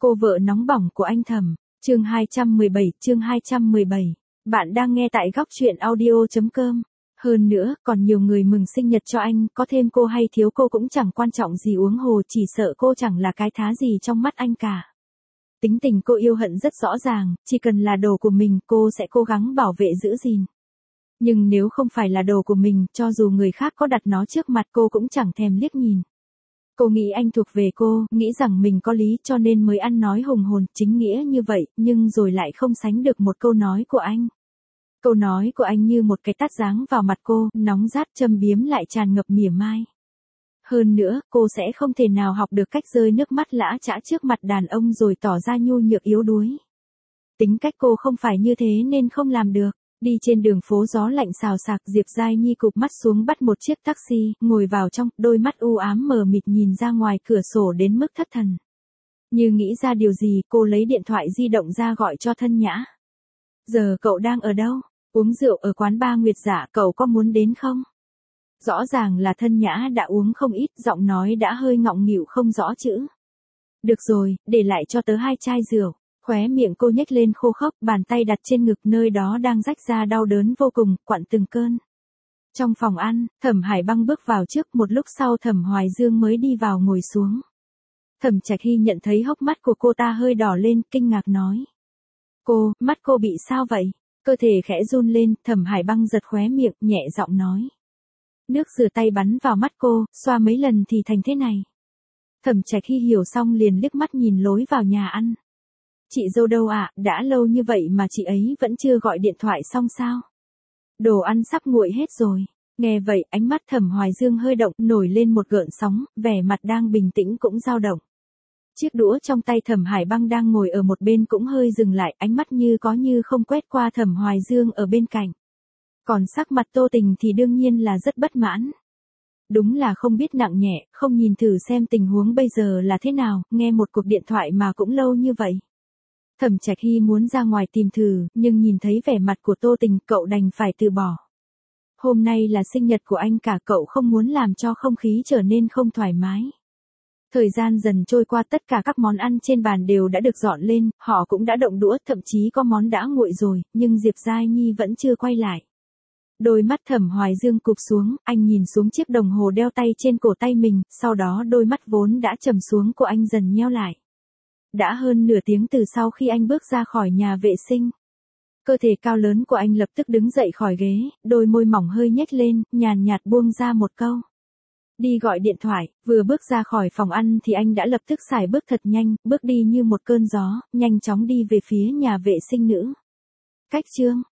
Cô vợ nóng bỏng của anh Thẩm, chương 217. Bạn đang nghe tại góc truyện audio.com. Hơn nữa, còn nhiều người mừng sinh nhật cho anh, có thêm cô hay thiếu cô cũng chẳng quan trọng gì, huống hồ chỉ sợ cô chẳng là cái thá gì trong mắt anh cả. Tính tình cô yêu hận rất rõ ràng, chỉ cần là đồ của mình cô sẽ cố gắng bảo vệ giữ gìn. Nhưng nếu không phải là đồ của mình, cho dù người khác có đặt nó trước mặt cô cũng chẳng thèm liếc nhìn. Cô nghĩ anh thuộc về cô, nghĩ rằng mình có lý cho nên mới ăn nói hùng hồn, chính nghĩa như vậy, nhưng rồi lại không sánh được một câu nói của anh. Câu nói của anh như một cái tát giáng vào mặt cô, nóng rát châm biếm lại tràn ngập mỉa mai. Hơn nữa, cô sẽ không thể nào học được cách rơi nước mắt lã chã trước mặt đàn ông rồi tỏ ra nhu nhược yếu đuối. Tính cách cô không phải như thế nên không làm được. Đi trên đường phố gió lạnh xào xạc, Diệp Giai Nhi cụp mắt xuống bắt một chiếc taxi, ngồi vào trong, đôi mắt u ám mờ mịt nhìn ra ngoài cửa sổ đến mức thất thần. Như nghĩ ra điều gì, cô lấy điện thoại di động ra gọi cho Thân Nhã. Giờ cậu đang ở đâu? Uống rượu ở quán bar Nguyệt Dạ, cậu có muốn đến không? Rõ ràng là Thân Nhã đã uống không ít, giọng nói đã hơi ngọng nghịu không rõ chữ. Được rồi, để lại cho tớ 2 chai rượu. Khóe miệng cô nhếch lên khô khốc, bàn tay đặt trên ngực nơi đó đang rách ra đau đớn vô cùng, quặn từng cơn. Trong phòng ăn, Thẩm Hải Băng bước vào trước, một lúc sau Thẩm Hoài Dương mới đi vào ngồi xuống. Thẩm Trạch Hy nhận thấy hốc mắt của cô ta hơi đỏ lên, kinh ngạc nói. Mắt cô bị sao vậy? Cơ thể khẽ run lên, Thẩm Hải Băng giật khóe miệng, nhẹ giọng nói. Nước rửa tay bắn vào mắt cô, xoa mấy lần thì thành thế này. Thẩm Trạch Hy hiểu xong liền liếc mắt nhìn lối vào nhà ăn. Chị dâu đâu ạ, đã lâu như vậy mà chị ấy vẫn chưa gọi điện thoại xong sao? Đồ ăn sắp nguội hết rồi. Nghe vậy, ánh mắt Thẩm Hoài Dương hơi động, nổi lên một gợn sóng, vẻ mặt đang bình tĩnh cũng dao động. Chiếc đũa trong tay Thẩm Hải Băng đang ngồi ở một bên cũng hơi dừng lại, ánh mắt như có như không quét qua Thẩm Hoài Dương ở bên cạnh. Còn sắc mặt Tô Tình thì đương nhiên là rất bất mãn. Đúng là không biết nặng nhẹ, không nhìn thử xem tình huống bây giờ là thế nào, nghe một cuộc điện thoại mà cũng lâu như vậy. Thẩm Trạch Hy muốn ra ngoài tìm thử, nhưng nhìn thấy vẻ mặt của Tô Tình, cậu đành phải từ bỏ. Hôm nay là sinh nhật của anh cả, cậu không muốn làm cho không khí trở nên không thoải mái. Thời gian dần trôi qua, tất cả các món ăn trên bàn đều đã được dọn lên, họ cũng đã động đũa, thậm chí có món đã nguội rồi, nhưng Diệp Giai Nhi vẫn chưa quay lại. Đôi mắt Thẩm Hoài Dương cụp xuống, anh nhìn xuống chiếc đồng hồ đeo tay trên cổ tay mình, sau đó đôi mắt vốn đã trầm xuống của anh dần nheo lại. Đã hơn nửa tiếng từ sau khi anh bước ra khỏi nhà vệ sinh. Cơ thể cao lớn của anh lập tức đứng dậy khỏi ghế, đôi môi mỏng hơi nhếch lên, nhàn nhạt buông ra một câu. Đi gọi điện thoại, vừa bước ra khỏi phòng ăn thì anh đã lập tức sải bước thật nhanh, bước đi như một cơn gió, nhanh chóng đi về phía nhà vệ sinh nữ. Cách chương